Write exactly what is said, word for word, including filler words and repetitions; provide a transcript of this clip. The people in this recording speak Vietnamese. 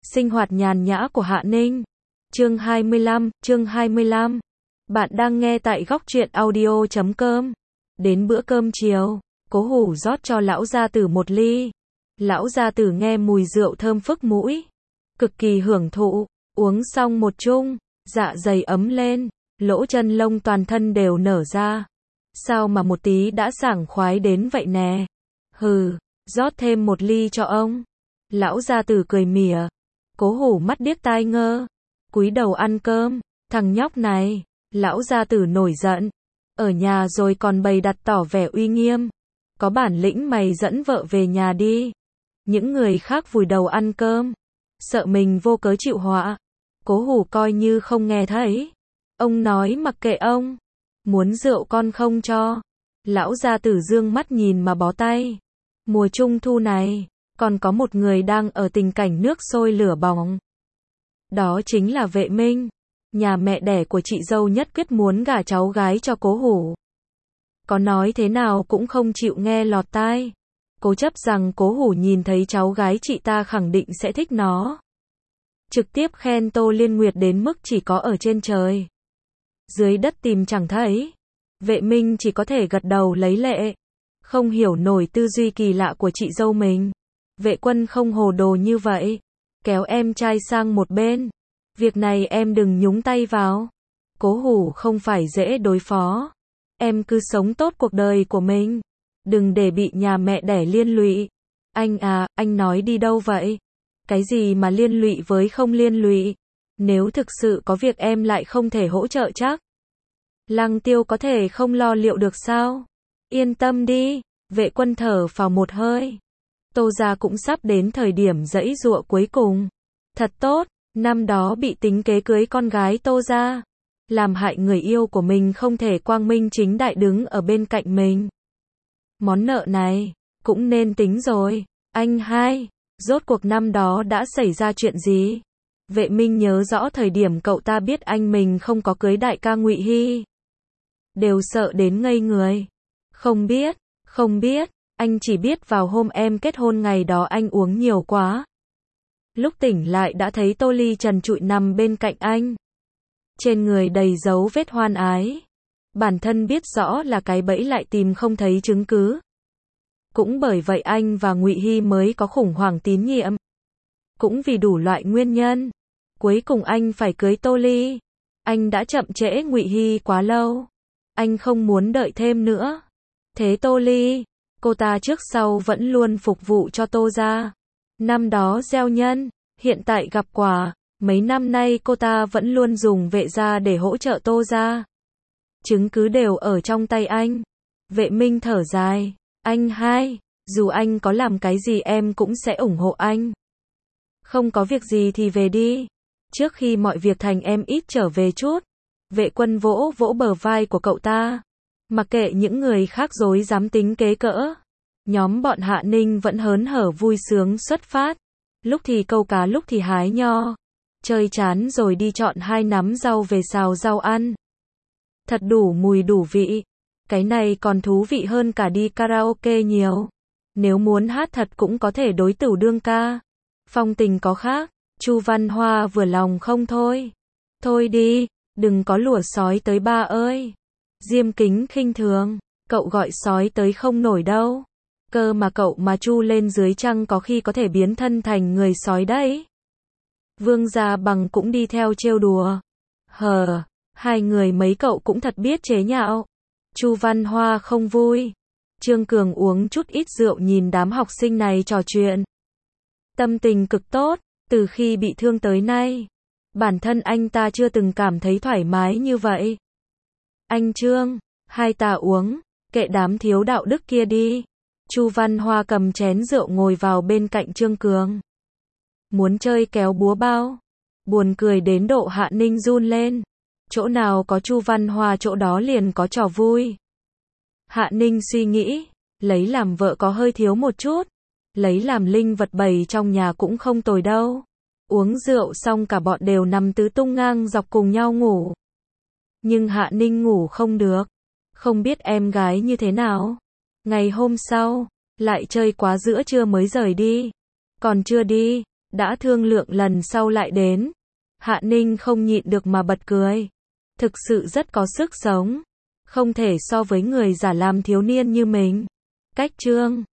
Sinh hoạt nhàn nhã của Hạ Ninh. Chương hai mươi lăm, chương hai mươi lăm. Bạn đang nghe tại góc truyện audio chấm com. Đến bữa cơm chiều, Cố Hủ rót cho lão gia tử một ly. Lão gia tử nghe mùi rượu thơm phức mũi, cực kỳ hưởng thụ, uống xong một chung, dạ dày ấm lên, lỗ chân lông toàn thân đều nở ra. Sao mà một tí đã sảng khoái đến vậy nè? Hừ, rót thêm một ly cho ông. Lão gia tử cười mỉa. Cố Hủ mắt điếc tai ngơ, cúi đầu ăn cơm. Thằng nhóc này, lão gia tử nổi giận. Ở nhà rồi còn bày đặt tỏ vẻ uy nghiêm. Có bản lĩnh mày dẫn vợ về nhà đi. Những người khác vùi đầu ăn cơm, sợ mình vô cớ chịu họa. Cố Hủ coi như không nghe thấy. Ông nói mặc kệ ông. Muốn rượu con không cho. Lão gia tử dương mắt nhìn mà bó tay. Mùa trung thu này, còn có một người đang ở tình cảnh nước sôi lửa bỏng. Đó chính là Vệ Minh. Nhà mẹ đẻ của chị dâu nhất quyết muốn gả cháu gái cho Cố Hủ. Có nói thế nào cũng không chịu nghe lọt tai. Cố chấp rằng Cố Hủ nhìn thấy cháu gái chị ta khẳng định sẽ thích nó. Trực tiếp khen Tô Liên Nguyệt đến mức chỉ có ở trên trời, dưới đất tìm chẳng thấy. Vệ Minh chỉ có thể gật đầu lấy lệ. Không hiểu nổi tư duy kỳ lạ của chị dâu mình. Vệ Quân không hồ đồ như vậy. Kéo em trai sang một bên. Việc này em đừng nhúng tay vào. Cố Hủ không phải dễ đối phó. Em cứ sống tốt cuộc đời của mình. Đừng để bị nhà mẹ đẻ liên lụy. Anh à, anh nói đi đâu vậy? Cái gì mà liên lụy với không liên lụy? Nếu thực sự có việc em lại không thể hỗ trợ chắc. Lăng Tiêu có thể không lo liệu được sao? Yên tâm đi. Vệ Quân thở phào một hơi. Tô gia cũng sắp đến thời điểm giãy giụa cuối cùng. Thật tốt, năm đó bị tính kế cưới con gái Tô gia, làm hại người yêu của mình không thể quang minh chính đại đứng ở bên cạnh mình. Món nợ này, cũng nên tính rồi. Anh hai, rốt cuộc năm đó đã xảy ra chuyện gì? Vệ Minh nhớ rõ thời điểm cậu ta biết anh mình không có cưới đại ca Ngụy Hy, đều sợ đến ngây người. Không biết, không biết, anh chỉ biết vào hôm em kết hôn ngày đó anh uống nhiều quá. Lúc tỉnh lại đã thấy Tô Ly trần trụi nằm bên cạnh anh. Trên người đầy dấu vết hoan ái. Bản thân biết rõ là cái bẫy lại tìm không thấy chứng cứ. Cũng bởi vậy anh và Ngụy Hy mới có khủng hoảng tín nhiệm. Cũng vì đủ loại nguyên nhân, cuối cùng anh phải cưới Tô Ly. Anh đã chậm trễ Ngụy Hy quá lâu. Anh không muốn đợi thêm nữa. Thế Tô Ly, cô ta trước sau vẫn luôn phục vụ cho Tô gia. Năm đó gieo nhân, hiện tại gặp quả. Mấy năm nay cô ta vẫn luôn dùng Vệ gia để hỗ trợ Tô gia. Chứng cứ đều ở trong tay anh. Vệ Minh thở dài. Anh hai, dù anh có làm cái gì em cũng sẽ ủng hộ anh. Không có việc gì thì về đi. Trước khi mọi việc thành em ít trở về chút. Vệ Quân vỗ vỗ bờ vai của cậu ta. Mặc kệ những người khác dối dám tính kế cỡ. Nhóm bọn Hạ Ninh vẫn hớn hở vui sướng xuất phát. Lúc thì câu cá lúc thì hái nho. Chơi chán rồi đi chọn hai nắm rau về xào rau ăn. Thật đủ mùi đủ vị. Cái này còn thú vị hơn cả đi karaoke nhiều. Nếu muốn hát thật cũng có thể đối tửu đương ca. Phong tình có khác. Chu Văn Hoa vừa lòng không thôi. Thôi đi, đừng có lùa sói tới ba ơi. Diêm Kính khinh thường. Cậu gọi sói tới không nổi đâu. Cơ mà cậu mà chu lên dưới trăng có khi có thể biến thân thành người sói đấy. Vương Gia Bằng cũng đi theo trêu đùa. Hờ, hai người mấy cậu cũng thật biết chế nhạo. Chu Văn Hoa không vui. Trương Cường uống chút ít rượu nhìn đám học sinh này trò chuyện. Tâm tình cực tốt, từ khi bị thương tới nay. Bản thân anh ta chưa từng cảm thấy thoải mái như vậy. Anh Trương, hai ta uống, kệ đám thiếu đạo đức kia đi. Chu Văn Hoa cầm chén rượu ngồi vào bên cạnh Trương Cường. Muốn chơi kéo búa bao. Buồn cười đến độ Hạ Ninh run lên. Chỗ nào có Chu Văn Hoa chỗ đó liền có trò vui. Hạ Ninh suy nghĩ, lấy làm vợ có hơi thiếu một chút. Lấy làm linh vật bày trong nhà cũng không tồi đâu. Uống rượu xong cả bọn đều nằm tứ tung ngang dọc cùng nhau ngủ. Nhưng Hạ Ninh ngủ không được. Không biết em gái như thế nào. Ngày hôm sau, lại chơi quá giữa trưa mới rời đi. Còn chưa đi, Đã thương lượng lần sau lại đến. Hạ Ninh không nhịn được mà bật cười. Thực sự rất có sức sống. Không thể so với người giả làm thiếu niên như mình. Cách chương